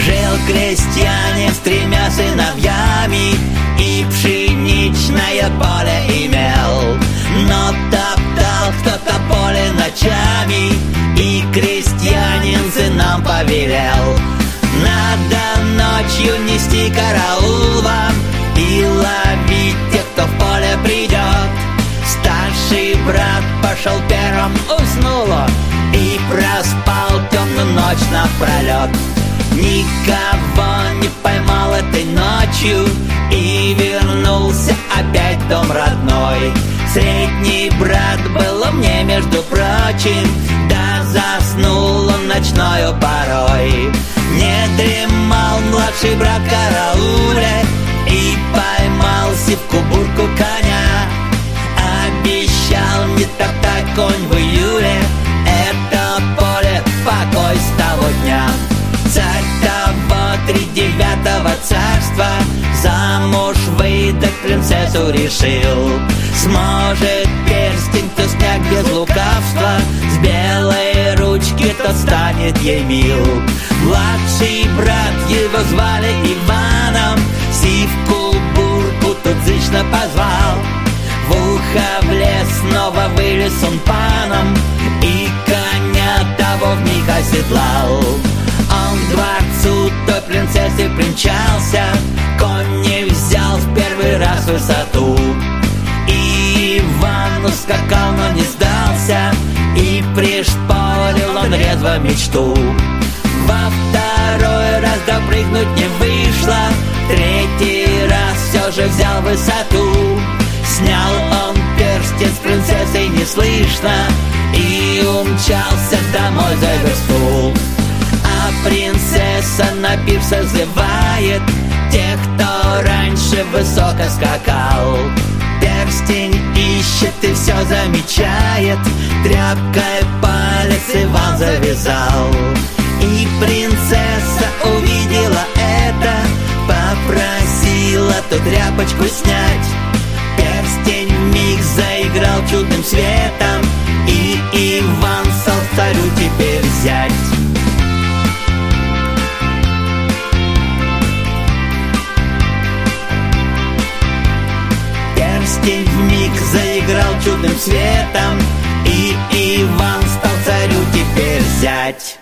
Жил крестьянин с 3 сыновьями и пшеничное поле имел. Но топтал кто-то поле ночами, и крестьянин сынам повелел: надо ночью нести караул вам и ловить тех, кто в поле придет. Старший брат пошел первым, уснуло, и проспал темную ночь напролет. Никого не поймал этой ночью, и вернулся опять в дом родной. Средний брат был умнее, между прочим, да заснул он ночною порой. Не дремал младший брат карауле и поймал сивку-бурку коня. Обещал не топтать конь в июле это поле, покой с того дня. Царь того 39-го царства замуж выдать принцессу решил. Сможет перстень, кто снять без лукавства, с белой ручки тот станет ей мил. Младший брат, его звали Иваном, сивку-бурку тут зычно позвал. В ухо влез, снова вылез он паном, и коня того вмиг оседлал. Он к дворцу той принцессы примчался, конь не взял в первый раз высоту. И Иван ускакал, но не сдался, и пришпорил он резво мечту. Во второй раз допрыгнуть не вышло, 3-й раз все же взял высоту. Снял он перстень с принцессой неслышно и умчался домой за версту. А принцесса на пир созывает тех, кто раньше высоко скакал. Перстень ищет и все замечает, тряпкой палец Иван завязал. И принцесса увидела это, попросила ту тряпочку снять. Перстень вмиг заиграл чудным светом, и Иван стал царю теперь взять. Перстень вмиг заиграл чудным светом, и Иван стал царю теперь взять.